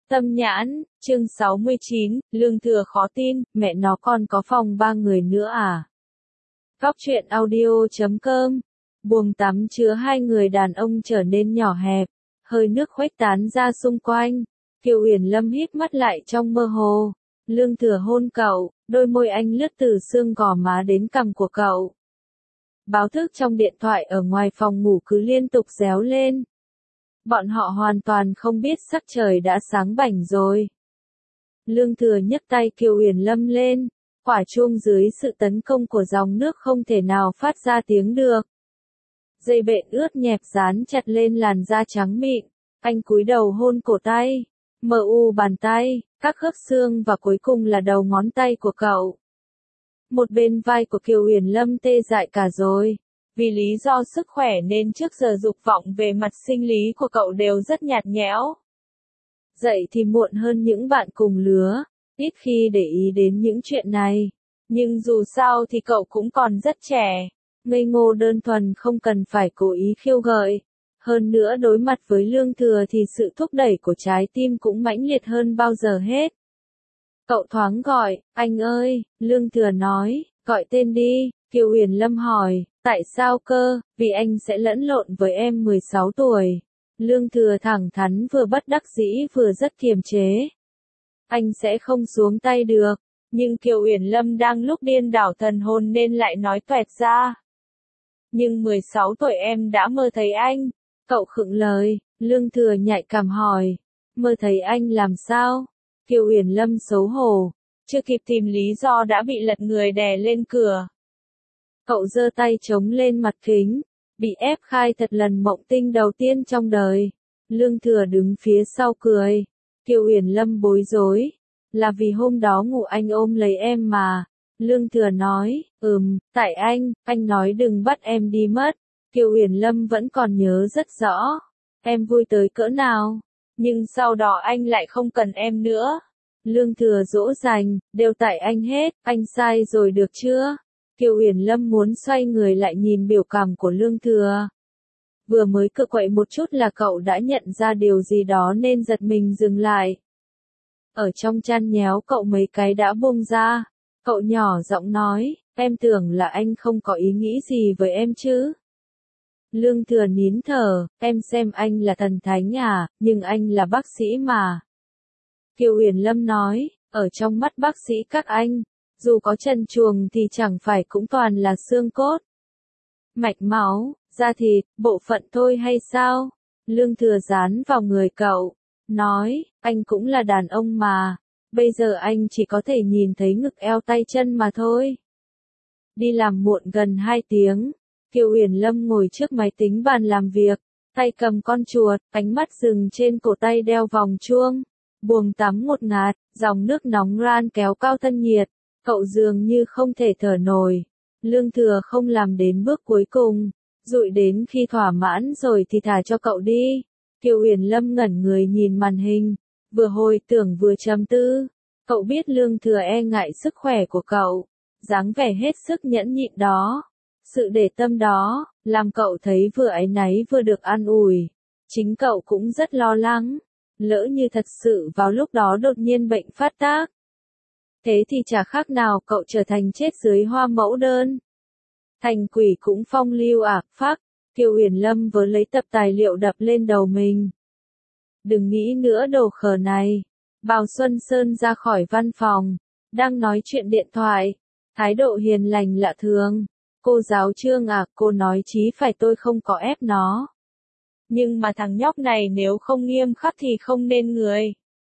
Tâm nhãn, chương 69, Lương Thừa khó tin, mẹ nó còn có phòng 3 người nữa à? Góc truyện audio.com. Buồng tắm chứa 2 người đàn ông trở nên nhỏ hẹp, hơi nước khuếch tán ra xung quanh. Kiều Uyển Lâm hít mắt lại trong mơ hồ. Lương Thừa hôn cậu, đôi môi anh lướt từ xương gò má đến cằm của cậu. Báo thức trong điện thoại ở ngoài phòng ngủ cứ liên tục réo lên. Bọn họ hoàn toàn không biết sắc trời đã sáng bảnh rồi. Lương Thừa nhấc tay Kiều Uyển Lâm lên, quả chuông dưới sự tấn công của dòng nước không thể nào phát ra tiếng được. Dây bện ướt nhẹp dán chặt lên làn da trắng mịn, anh cúi đầu hôn cổ tay, mờ u bàn tay, các khớp xương và cuối cùng là đầu ngón tay của cậu. Một bên vai của Kiều Uyển Lâm tê dại cả rồi. Vì lý do sức khỏe nên trước giờ dục vọng về mặt sinh lý của cậu đều rất nhạt nhẽo. Dậy thì muộn hơn những bạn cùng lứa, ít khi để ý đến những chuyện này. Nhưng dù sao thì cậu cũng còn rất trẻ, ngây ngô đơn thuần không cần phải cố ý khiêu gợi. Hơn nữa đối mặt với Lương Thừa thì sự thúc đẩy của trái tim cũng mãnh liệt hơn bao giờ hết. Cậu thoáng gọi, anh ơi, Lương Thừa nói, gọi tên đi, Kiều Uyển Lâm hỏi. Tại sao cơ, vì anh sẽ lẫn lộn với em 16 tuổi. Lương Thừa thẳng thắn vừa bất đắc dĩ vừa rất kiềm chế. Anh sẽ không xuống tay được, nhưng Kiều Uyển Lâm đang lúc điên đảo thần hồn nên lại nói toẹt ra. Nhưng 16 tuổi em đã mơ thấy anh. Cậu khựng lời, Lương Thừa nhạy cảm hỏi. Mơ thấy anh làm sao? Kiều Uyển Lâm xấu hổ, chưa kịp tìm lý do đã bị lật người đè lên cửa. Cậu giơ tay chống lên mặt kính, bị ép khai thật lần mộng tinh đầu tiên trong đời. Lương Thừa đứng phía sau cười. Kiều Uyển Lâm bối rối. Là vì hôm đó ngủ anh ôm lấy em mà. Lương Thừa nói, tại anh nói đừng bắt em đi mất. Kiều Uyển Lâm vẫn còn nhớ rất rõ. Em vui tới cỡ nào. Nhưng sau đó anh lại không cần em nữa. Lương Thừa dỗ dành, đều tại anh hết, anh sai rồi được chưa? Kiều Uyển Lâm muốn xoay người lại nhìn biểu cảm của Lương Thừa. Vừa mới cựa quậy một chút là cậu đã nhận ra điều gì đó nên giật mình dừng lại. Ở trong chăn nhéo cậu mấy cái đã buông ra. Cậu nhỏ giọng nói, em tưởng là anh không có ý nghĩ gì với em chứ. Lương Thừa nín thở, em xem anh là thần thánh à, nhưng anh là bác sĩ mà. Kiều Uyển Lâm nói, ở trong mắt bác sĩ các anh, dù có trần truồng thì chẳng phải cũng toàn là xương cốt, mạch máu, da thịt, bộ phận thôi hay sao? Lương Thừa dán vào người cậu, nói, anh cũng là đàn ông mà, bây giờ anh chỉ có thể nhìn thấy ngực eo tay chân mà thôi. Đi làm muộn gần 2 tiếng, Kiều Uyển Lâm ngồi trước máy tính bàn làm việc, tay cầm con chuột, ánh mắt dừng trên cổ tay đeo vòng chuông. Buồng tắm ngột ngạt, dòng nước nóng ran kéo cao thân nhiệt. Cậu dường như không thể thở nổi. Lương Thừa không làm đến bước cuối cùng. Dụi đến khi thỏa mãn rồi thì thả cho cậu đi. Kiều Uyển Lâm ngẩn người nhìn màn hình. Vừa hồi tưởng vừa trầm tư. Cậu biết Lương Thừa e ngại sức khỏe của cậu. Dáng vẻ hết sức nhẫn nhịn đó. Sự để tâm đó, làm cậu thấy vừa áy náy vừa được an ủi. Chính cậu cũng rất lo lắng. Lỡ như thật sự vào lúc đó đột nhiên bệnh phát tác. Thế thì chả khác nào cậu trở thành chết dưới hoa mẫu đơn. Thành quỷ cũng phong lưu phác. Kiều Uyển Lâm vừa lấy tập tài liệu đập lên đầu mình. Đừng nghĩ nữa đồ khờ này. Bào Xuân Sơn ra khỏi văn phòng. Đang nói chuyện điện thoại. Thái độ hiền lành lạ thường. Cô giáo Trương cô nói chí phải tôi không có ép nó. Nhưng mà thằng nhóc này nếu không nghiêm khắc thì không nên người.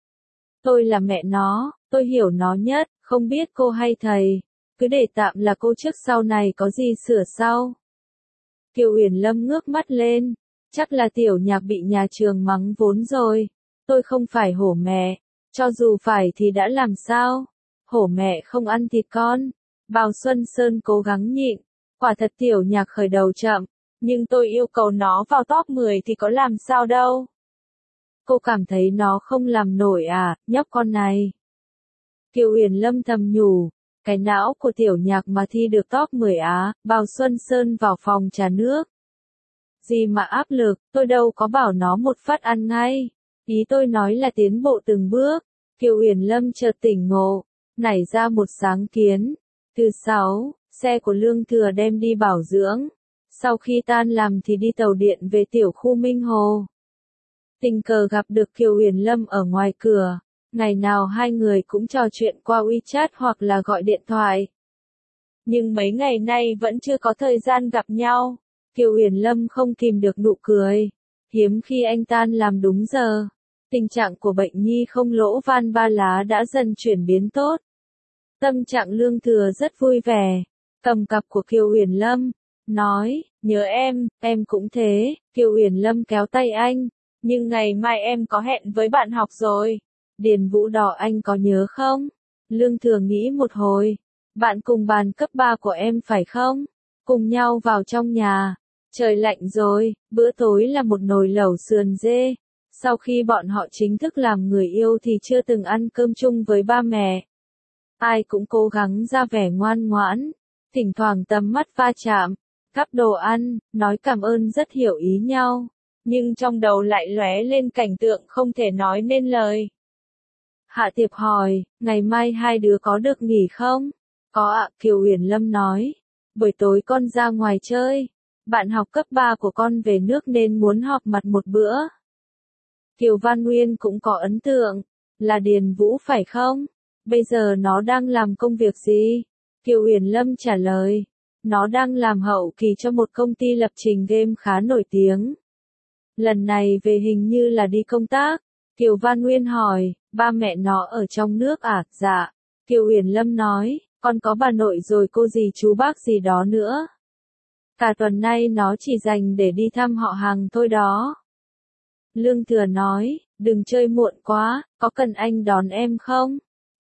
Tôi là mẹ nó, tôi hiểu nó nhất, không biết cô hay thầy. Cứ để tạm là cô trước sau này có gì sửa sau. Kiều Uyển Lâm ngước mắt lên. Chắc là Tiểu Nhạc bị nhà trường mắng vốn rồi. Tôi không phải hổ mẹ. Cho dù phải thì đã làm sao? Hổ mẹ không ăn thịt con. Bào Xuân Sơn cố gắng nhịn. Quả thật Tiểu Nhạc khởi đầu chậm. Nhưng tôi yêu cầu nó vào top 10 thì có làm sao đâu. Cô cảm thấy nó không làm nổi nhóc con này. Kiều Uyển Lâm thầm nhủ. Cái não của Tiểu Nhạc mà thi được top 10 Bào Xuân Sơn vào phòng trà nước. Gì mà áp lực, tôi đâu có bảo nó một phát ăn ngay. Ý tôi nói là tiến bộ từng bước. Kiều Uyển Lâm chợt tỉnh ngộ, nảy ra một sáng kiến. Thứ 6, xe của Lương Thừa đem đi bảo dưỡng. Sau khi tan làm thì đi tàu điện về tiểu khu Minh Hồ. Tình cờ gặp được Kiều Uyển Lâm ở ngoài cửa. Ngày nào hai người cũng trò chuyện qua WeChat hoặc là gọi điện thoại. Nhưng mấy ngày nay vẫn chưa có thời gian gặp nhau. Kiều Uyển Lâm không kìm được nụ cười. Hiếm khi anh tan làm đúng giờ. Tình trạng của bệnh nhi không lỗ van ba lá đã dần chuyển biến tốt. Tâm trạng Lương Thừa rất vui vẻ. Cầm cặp của Kiều Uyển Lâm. Nói, nhớ em cũng thế. Kiều Uyển Lâm kéo tay anh. Nhưng ngày mai em có hẹn với bạn học rồi. Điền Vũ Đỏ anh có nhớ không? Lương Thừa nghĩ một hồi. Bạn cùng bàn cấp 3 của em phải không? Cùng nhau vào trong nhà. Trời lạnh rồi, bữa tối là một nồi lẩu sườn dê. Sau khi bọn họ chính thức làm người yêu thì chưa từng ăn cơm chung với ba mẹ. Ai cũng cố gắng ra vẻ ngoan ngoãn. Thỉnh thoảng tầm mắt va chạm. Cắp đồ ăn, nói cảm ơn rất hiểu ý nhau. Nhưng trong đầu lại lóe lên cảnh tượng không thể nói nên lời. Hạ Tiệp hỏi, ngày mai hai đứa có được nghỉ không? Có ạ, Kiều Uyển Lâm nói. Buổi tối con ra ngoài chơi. Bạn học cấp 3 của con về nước nên muốn họp mặt một bữa. Kiều Văn Nguyên cũng có ấn tượng. Là Điền Vũ phải không? Bây giờ nó đang làm công việc gì? Kiều Uyển Lâm trả lời. Nó đang làm hậu kỳ cho một công ty lập trình game khá nổi tiếng. Lần này về hình như là đi công tác. Kiều Văn Nguyên hỏi, ba mẹ nó ở trong nước à? Dạ. Kiều Uyển Lâm nói, con có bà nội rồi cô dì chú bác gì đó nữa. Cả tuần nay nó chỉ dành để đi thăm họ hàng thôi đó. Lương Thừa nói, đừng chơi muộn quá, có cần anh đón em không?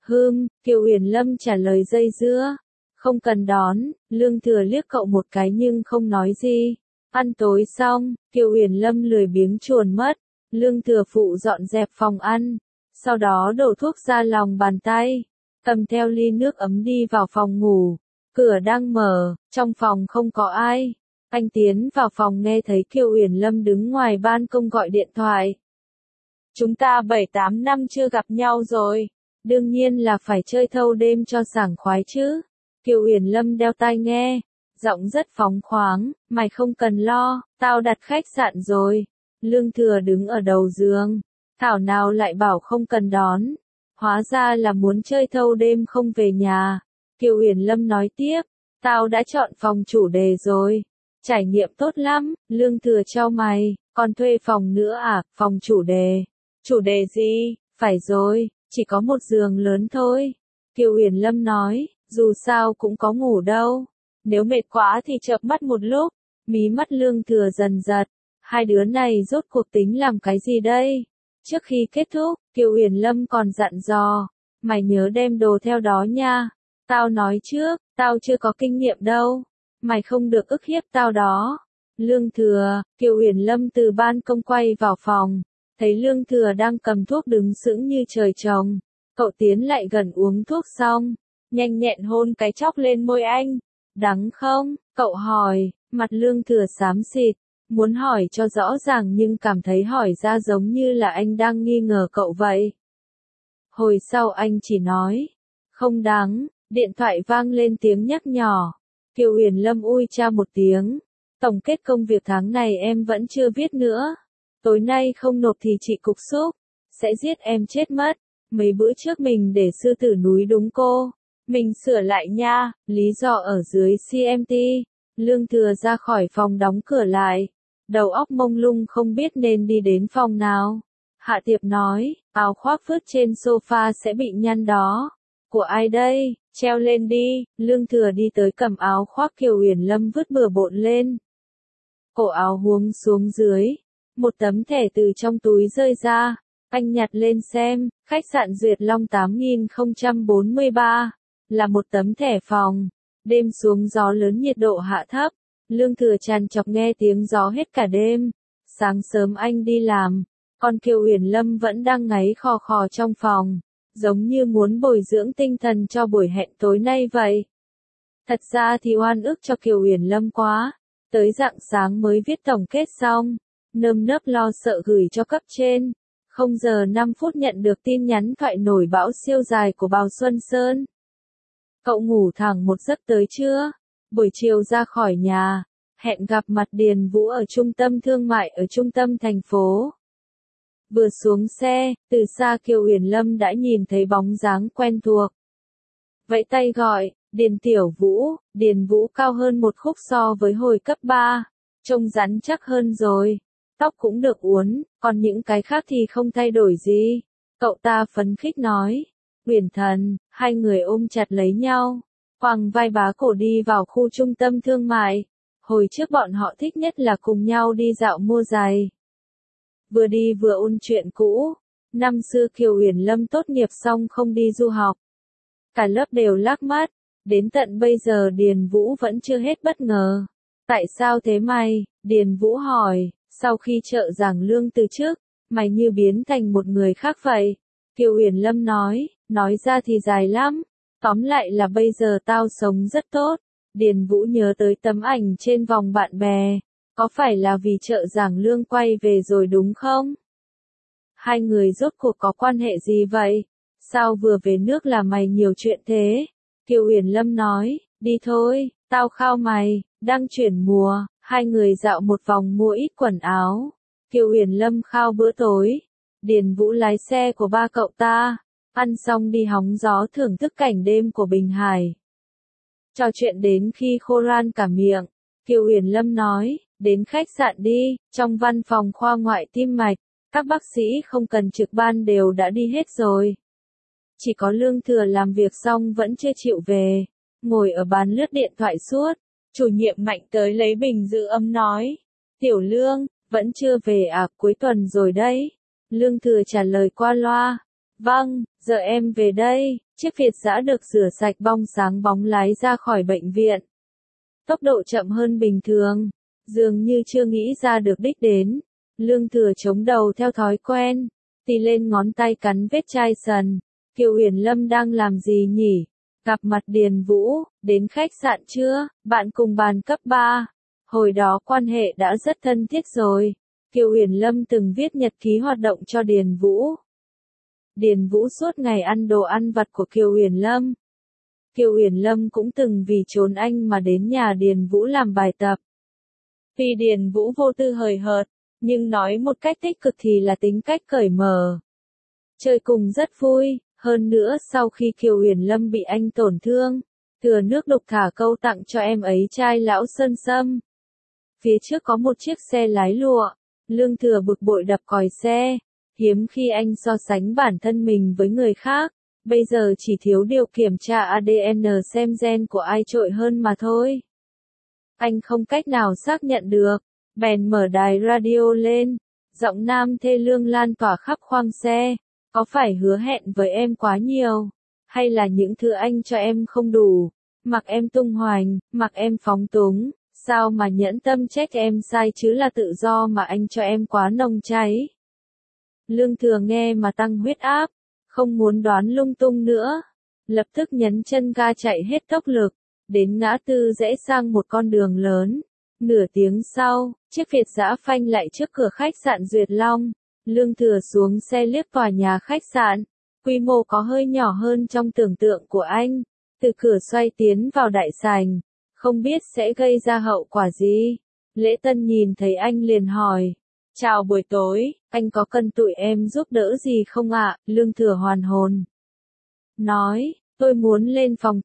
Kiều Uyển Lâm trả lời dây dưa. Không cần đón, Lương Thừa liếc cậu một cái nhưng không nói gì. Ăn tối xong, Kiều Uyển Lâm lười biếng chuồn mất. Lương Thừa phụ dọn dẹp phòng ăn. Sau đó đổ thuốc ra lòng bàn tay. Cầm theo ly nước ấm đi vào phòng ngủ. Cửa đang mở, trong phòng không có ai. Anh tiến vào phòng nghe thấy Kiều Uyển Lâm đứng ngoài ban công gọi điện thoại. Chúng ta 7-8 năm chưa gặp nhau rồi. Đương nhiên là phải chơi thâu đêm cho sảng khoái chứ. Kiều Uyển Lâm đeo tai nghe. Giọng rất phóng khoáng, mày không cần lo, tao đặt khách sạn rồi. Lương Thừa đứng ở đầu giường. Thảo nào lại bảo không cần đón. Hóa ra là muốn chơi thâu đêm không về nhà. Kiều Uyển Lâm nói tiếp, tao đã chọn phòng chủ đề rồi. Trải nghiệm tốt lắm, Lương Thừa chau mày, còn thuê phòng nữa à? Phòng chủ đề. Chủ đề gì? Phải rồi, chỉ có một giường lớn thôi. Kiều Uyển Lâm nói, dù sao cũng có ngủ đâu. Nếu mệt quá thì chợp mắt một lúc. Mí mắt Lương Thừa dần giật. Hai đứa này rốt cuộc tính làm cái gì đây? Trước khi kết thúc, Kiều Uyển Lâm còn dặn dò. Mày nhớ đem đồ theo đó nha. Tao nói trước, tao chưa có kinh nghiệm đâu. Mày không được ức hiếp tao đó. Lương Thừa, Kiều Uyển Lâm từ ban công quay vào phòng. Thấy Lương Thừa đang cầm thuốc đứng sững như trời trồng. Cậu tiến lại gần uống thuốc xong. Nhanh nhẹn hôn cái chóp lên môi anh. Đắng không? Cậu hỏi, mặt Lương Thừa xám xịt. Muốn hỏi cho rõ ràng nhưng cảm thấy hỏi ra giống như là anh đang nghi ngờ cậu vậy. Hồi sau anh chỉ nói, không đáng, điện thoại vang lên tiếng nhắc nhỏ. Kiều Uyển Lâm ui cha một tiếng. Tổng kết công việc tháng này em vẫn chưa viết nữa. Tối nay không nộp thì chị cục súc sẽ giết em chết mất. Mấy bữa trước mình để sư tử núi đúng cô. Mình sửa lại nha, lý do ở dưới CMT. Lương Thừa ra khỏi phòng đóng cửa lại. Đầu óc mông lung không biết nên đi đến phòng nào. Hạ Tiệp nói, áo khoác vứt trên sofa sẽ bị nhăn đó. Của ai đây? Treo lên đi. Lương Thừa đi tới cầm áo khoác Kiều Uyển Lâm vứt bừa bộn lên. Cổ áo huống xuống dưới. Một tấm thẻ từ trong túi rơi ra. Anh nhặt lên xem, khách sạn Duyệt Long 8043. Là một tấm thẻ phòng. Đêm xuống gió lớn nhiệt độ hạ thấp. Lương Thừa trằn trọc nghe tiếng gió hết cả đêm. Sáng sớm anh đi làm. Còn Kiều Uyển Lâm vẫn đang ngáy khò khò trong phòng. Giống như muốn bồi dưỡng tinh thần cho buổi hẹn tối nay vậy. Thật ra thì oan ức cho Kiều Uyển Lâm quá. Tới rạng sáng mới viết tổng kết xong. Nơm nớp lo sợ gửi cho cấp trên. 0 giờ 5 phút nhận được tin nhắn thoại nổi bão siêu dài của Bào Xuân Sơn. Cậu ngủ thẳng một giấc tới chưa? Buổi chiều ra khỏi nhà, hẹn gặp mặt Điền Vũ ở trung tâm thương mại ở trung tâm thành phố. Vừa xuống xe, từ xa Kiều Uyển Lâm đã nhìn thấy bóng dáng quen thuộc. Vẫy tay gọi, Điền Tiểu Vũ. Điền Vũ cao hơn một khúc so với hồi cấp 3, trông rắn chắc hơn rồi. Tóc cũng được uốn, còn những cái khác thì không thay đổi gì. Cậu ta phấn khích nói. Uyển Thần, hai người ôm chặt lấy nhau, quàng vai bá cổ đi vào khu trung tâm thương mại. Hồi trước bọn họ thích nhất là cùng nhau đi dạo mua giày. Vừa đi vừa ôn chuyện cũ. Năm xưa Kiều Uyển Lâm tốt nghiệp xong không đi du học. Cả lớp đều lác mắt. Đến tận bây giờ Điền Vũ vẫn chưa hết bất ngờ. Tại sao thế mày? Điền Vũ hỏi. Sau khi trợ giảng lương từ trước, mày như biến thành một người khác vậy. Kiều Uyển Lâm nói ra thì dài lắm. Tóm lại là bây giờ tao sống rất tốt. Điền Vũ nhớ tới tấm ảnh trên vòng bạn bè. Có phải là vì trợ giảng lương quay về rồi đúng không? Hai người rốt cuộc có quan hệ gì vậy? Sao vừa về nước là mày nhiều chuyện thế? Kiều Uyển Lâm nói, đi thôi, tao khao mày, đang chuyển mùa. Hai người dạo một vòng mua ít quần áo. Kiều Uyển Lâm khao bữa tối. Điền Vũ lái xe của ba cậu ta. Ăn xong đi hóng gió thưởng thức cảnh đêm của Bình Hải. Trò chuyện đến khi khô ran cả miệng. Kiều Uyển Lâm nói, đến khách sạn đi, trong văn phòng khoa ngoại tim mạch, các bác sĩ không cần trực ban đều đã đi hết rồi. Chỉ có Lương Thừa làm việc xong vẫn chưa chịu về, ngồi ở bàn lướt điện thoại suốt. Chủ nhiệm Mạnh tới lấy bình giữ ấm nói, Tiểu Lương, vẫn chưa về à, cuối tuần rồi đấy. Lương Thừa trả lời qua loa, vâng, giờ em về đây. Chiếc Việt Dã được rửa sạch bong sáng bóng lái ra khỏi bệnh viện. Tốc độ chậm hơn bình thường, dường như chưa nghĩ ra được đích đến. Lương Thừa chống đầu theo thói quen, tì lên ngón tay cắn vết chai sần. Kiều Uyển Lâm đang làm gì nhỉ? Gặp mặt Điền Vũ, đến khách sạn chưa? Bạn cùng bàn cấp 3. Hồi đó quan hệ đã rất thân thiết rồi. Kiều Uyển Lâm từng viết nhật ký hoạt động cho Điền Vũ. Điền Vũ suốt ngày ăn đồ ăn vặt của Kiều Uyển Lâm. Kiều Uyển Lâm cũng từng vì trốn anh mà đến nhà Điền Vũ làm bài tập. Tuy Điền Vũ vô tư hời hợt, nhưng nói một cách tích cực thì là tính cách cởi mở. Chơi cùng rất vui, hơn nữa sau khi Kiều Uyển Lâm bị anh tổn thương, Thừa nước đục thả câu tặng cho em ấy chai lão sơn sâm. Phía trước có một chiếc xe lái lụa, Lương Thừa bực bội đập còi xe, hiếm khi anh so sánh bản thân mình với người khác, bây giờ chỉ thiếu điều kiểm tra ADN xem gen của ai trội hơn mà thôi. Anh không cách nào xác nhận được, bèn mở đài radio lên, giọng nam thê lương lan tỏa khắp khoang xe, có phải hứa hẹn với em quá nhiều, hay là những thứ anh cho em không đủ, mặc em tung hoành, mặc em phóng túng, sao mà nhẫn tâm trách em sai chứ là tự do mà anh cho em quá nồng cháy. Lương Thừa nghe mà tăng huyết áp, không muốn đoán lung tung nữa, lập tức nhấn chân ga chạy hết tốc lực, đến ngã tư rẽ sang một con đường lớn. Nửa tiếng sau, chiếc Việt Dã phanh lại trước cửa khách sạn Duyệt Long. Lương Thừa xuống xe liếc tòa nhà khách sạn, quy mô có hơi nhỏ hơn trong tưởng tượng của anh, từ cửa xoay tiến vào đại sảnh, không biết sẽ gây ra hậu quả gì. Lễ Tân nhìn thấy anh liền hỏi, chào buổi tối, anh có cần tụi em giúp đỡ gì không ạ? Lương Thừa hoàn hồn, nói, tôi muốn lên phòng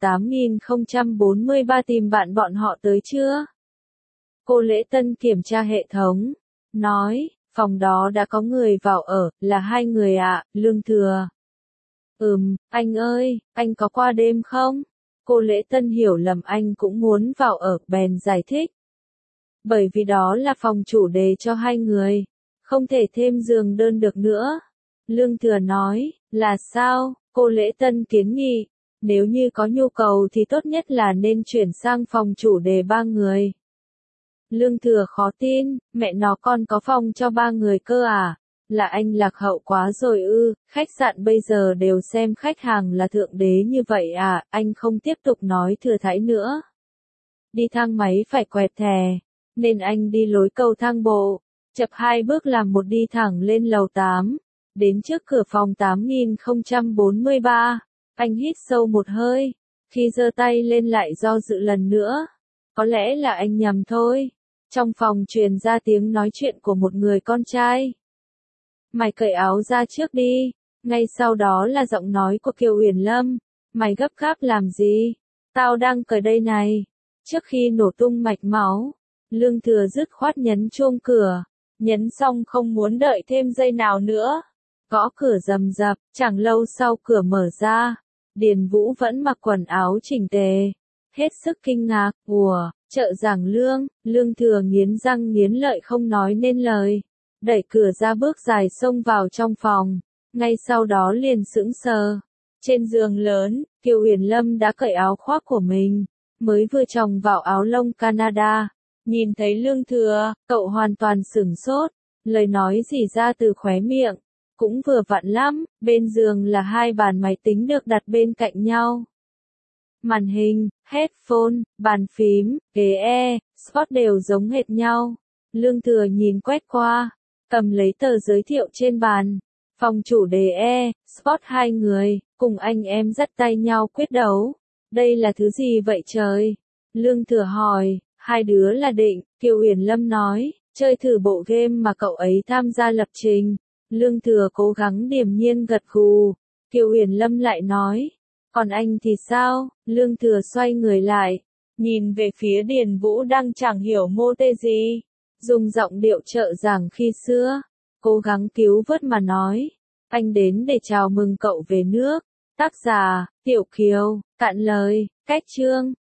8043 tìm bạn bọn họ tới chưa? Cô Lễ Tân kiểm tra hệ thống, nói, phòng đó đã có người vào ở, là 2 người ạ. Lương Thừa, anh ơi, anh có qua đêm không? Cô Lễ Tân hiểu lầm anh cũng muốn vào ở, bèn giải thích. Bởi vì đó là phòng chủ đề cho 2 người, không thể thêm giường đơn được nữa. Lương Thừa nói, là sao? Cô Lễ Tân kiến nghị, nếu như có nhu cầu thì tốt nhất là nên chuyển sang phòng chủ đề 3 người. Lương Thừa khó tin, mẹ nó con có phòng cho 3 người cơ à? Là anh lạc hậu quá rồi ư? Khách sạn bây giờ đều xem khách hàng là thượng đế như vậy à? Anh không tiếp tục nói thừa thãi nữa. Đi thang máy phải quẹt thẻ, nên anh đi lối cầu thang bộ, chập 2 bước làm một đi thẳng lên lầu 8. Đến trước cửa phòng 8043, anh hít sâu một hơi, khi giơ tay lên lại do dự lần nữa. Có lẽ là anh nhầm thôi. Trong phòng truyền ra tiếng nói chuyện của một người con trai. Mày cởi áo ra trước đi. Ngay sau đó là giọng nói của Kiều Uyển Lâm. Mày gấp gáp làm gì? Tao đang cởi đây này. Trước khi nổ tung mạch máu, Lương Thừa dứt khoát nhấn chuông cửa. Nhấn xong không muốn đợi thêm giây nào nữa. Gõ cửa rầm rập, chẳng lâu sau cửa mở ra. Điền Vũ vẫn mặc quần áo chỉnh tề. Hết sức kinh ngạc, ủa, chợ Giảng Lương, Lương Thừa nghiến răng nghiến lợi không nói nên lời. Đẩy cửa ra bước dài xông vào trong phòng. Ngay sau đó liền sững sờ. Trên giường lớn, Kiều Uyển Lâm đã cởi áo khoác của mình. Mới vừa chồng vào áo lông Canada. Nhìn thấy Lương Thừa, cậu hoàn toàn sửng sốt. Lời nói rỉ ra từ khóe miệng. Cũng vừa vặn lắm, bên giường là hai bàn máy tính được đặt bên cạnh nhau. Màn hình, headphone, bàn phím, ghế spot đều giống hệt nhau. Lương Thừa nhìn quét qua, cầm lấy tờ giới thiệu trên bàn. Phòng chủ đề spot hai người, cùng anh em dắt tay nhau quyết đấu. Đây là thứ gì vậy trời? Lương Thừa hỏi, hai đứa là định, Kiều Uyển Lâm nói, chơi thử bộ game mà cậu ấy tham gia lập trình. Lương Thừa cố gắng điềm nhiên gật gù. Kiều Uyển Lâm lại nói, còn anh thì sao? Lương Thừa xoay người lại, nhìn về phía Điền Vũ đang chẳng hiểu mô tê gì. Dùng giọng điệu trợ giảng khi xưa, cố gắng cứu vớt mà nói, anh đến để chào mừng cậu về nước. Tác giả, Tiểu Kiều, cạn lời, cách chương.